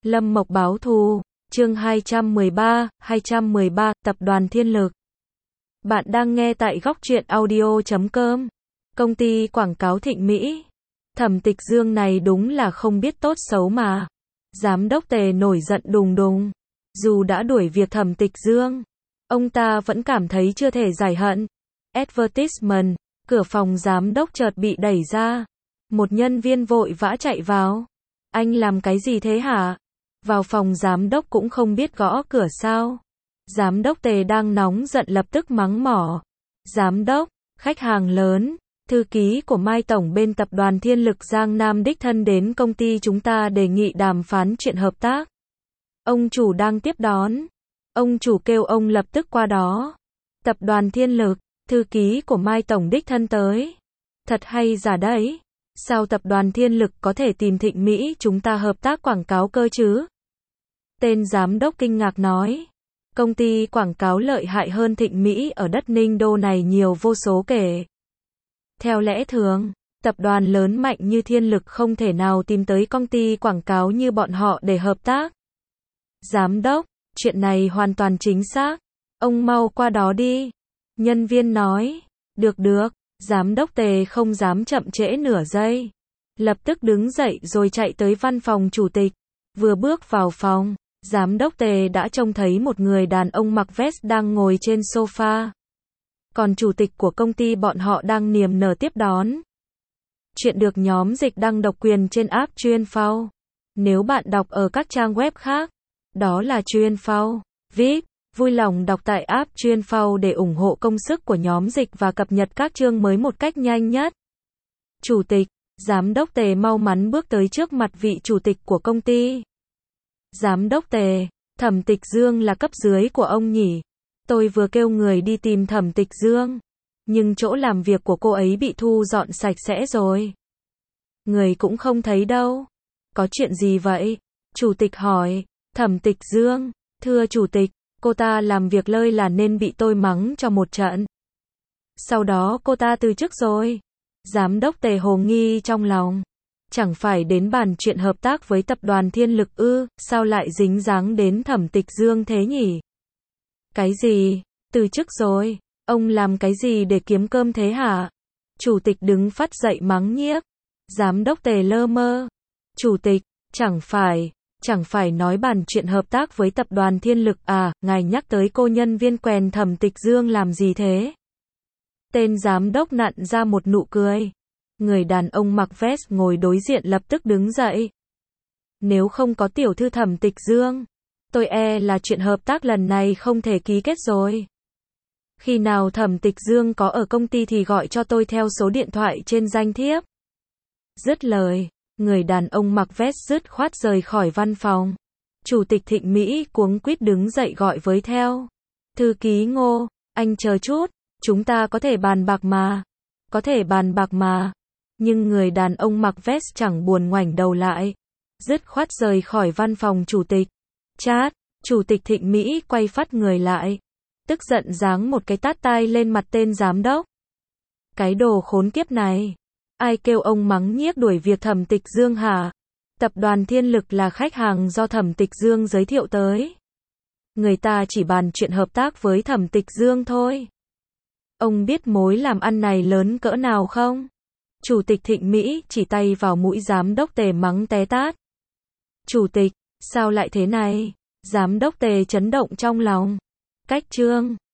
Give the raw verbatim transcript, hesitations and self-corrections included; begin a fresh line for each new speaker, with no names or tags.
Lâm Mộc báo thù, chương hai trăm mười ba, hai trăm mười ba, Tập đoàn Thiên Lực. Bạn đang nghe tại góc truyện audio chấm com. Công ty quảng cáo Thịnh Mỹ. Thẩm Tịch Dương này đúng là không biết tốt xấu mà. Giám đốc Tề nổi giận đùng đùng. Dù đã đuổi việc Thẩm Tịch Dương, ông ta vẫn cảm thấy chưa thể giải hận. Advertisement, cửa phòng giám đốc chợt bị đẩy ra. Một nhân viên vội vã chạy vào. Anh làm cái gì thế hả? Vào phòng giám đốc cũng không biết gõ cửa sao? Giám đốc Tề đang nóng giận lập tức mắng mỏ. Giám đốc, khách hàng lớn, thư ký của Mai Tổng bên tập đoàn Thiên Lực Giang Nam đích thân đến công ty chúng ta đề nghị đàm phán chuyện hợp tác. Ông chủ đang tiếp đón. Ông chủ kêu ông lập tức qua đó. Tập đoàn Thiên Lực, thư ký của Mai Tổng đích thân tới. Thật hay giả đấy? Sao tập đoàn Thiên Lực có thể tìm Thịnh Mỹ chúng ta hợp tác quảng cáo cơ chứ? Tên giám đốc kinh ngạc nói. Công ty quảng cáo lợi hại hơn Thịnh Mỹ ở đất Ninh Đô này nhiều vô số kể. Theo lẽ thường, tập đoàn lớn mạnh như Thiên Lực không thể nào tìm tới công ty quảng cáo như bọn họ để hợp tác. Giám đốc, chuyện này hoàn toàn chính xác. Ông mau qua đó đi. Nhân viên nói. Được được. Giám đốc Tề không dám chậm trễ nửa giây. Lập tức đứng dậy rồi chạy tới văn phòng chủ tịch. Vừa bước vào phòng, giám đốc Tề đã trông thấy một người đàn ông mặc vest đang ngồi trên sofa. Còn chủ tịch của công ty bọn họ đang niềm nở tiếp đón. Chuyện được nhóm dịch đăng độc quyền trên app chuyên phao. Nếu bạn đọc ở các trang web khác, đó là chuyên phao, vê i pê. Vui lòng đọc tại app chuyên phao để ủng hộ công sức của nhóm dịch và cập nhật các chương mới một cách nhanh nhất. Chủ tịch, giám đốc Tề mau mắn bước tới trước mặt vị chủ tịch của công ty. Giám đốc Tề, Thẩm Tịch Dương là cấp dưới của ông nhỉ? Tôi vừa kêu người đi tìm Thẩm Tịch Dương, nhưng chỗ làm việc của cô ấy bị thu dọn sạch sẽ rồi. Người cũng không thấy đâu. Có chuyện gì vậy? Chủ tịch hỏi. Thẩm Tịch Dương, thưa chủ tịch, cô ta làm việc lơi là nên bị tôi mắng cho một trận. Sau đó cô ta từ chức rồi. Giám đốc Tề hồ nghi trong lòng. Chẳng phải đến bàn chuyện hợp tác với tập đoàn Thiên Lực ư, sao lại dính dáng đến Thẩm Tịch Dương thế nhỉ? Cái gì? Từ chức rồi? Ông làm cái gì để kiếm cơm thế hả? Chủ tịch đứng phát dậy mắng nhiếc. Giám đốc Tề lơ mơ. Chủ tịch, chẳng phải... Chẳng phải nói bàn chuyện hợp tác với tập đoàn Thiên Lực à, ngài nhắc tới cô nhân viên quèn Thẩm Tịch Dương làm gì thế? Tên giám đốc nặn ra một nụ cười. Người đàn ông mặc vest ngồi đối diện lập tức đứng dậy. Nếu không có tiểu thư Thẩm Tịch Dương, tôi e là chuyện hợp tác lần này không thể ký kết rồi. Khi nào Thẩm Tịch Dương có ở công ty thì gọi cho tôi theo số điện thoại trên danh thiếp. Dứt lời, người đàn ông mặc vest dứt khoát rời khỏi văn phòng. Chủ tịch Thịnh Mỹ cuống quýt đứng dậy gọi với theo. Thư ký Ngô, anh chờ chút, chúng ta có thể bàn bạc mà. Có thể bàn bạc mà. Nhưng người đàn ông mặc vest chẳng buồn ngoảnh đầu lại. Dứt khoát rời khỏi văn phòng chủ tịch. Chát, chủ tịch Thịnh Mỹ quay phát người lại. Tức giận giáng một cái tát tai lên mặt tên giám đốc. Cái đồ khốn kiếp này. Ai kêu ông mắng nhiếc đuổi việc Thẩm Tịch Dương hả? Tập đoàn Thiên Lực là khách hàng do Thẩm Tịch Dương giới thiệu tới. Người ta chỉ bàn chuyện hợp tác với Thẩm Tịch Dương thôi. Ông biết mối làm ăn này lớn cỡ nào không? Chủ tịch Thịnh Mỹ chỉ tay vào mũi giám đốc Tề mắng té tát. Chủ tịch, sao lại thế này? Giám đốc Tề chấn động trong lòng. Cách chương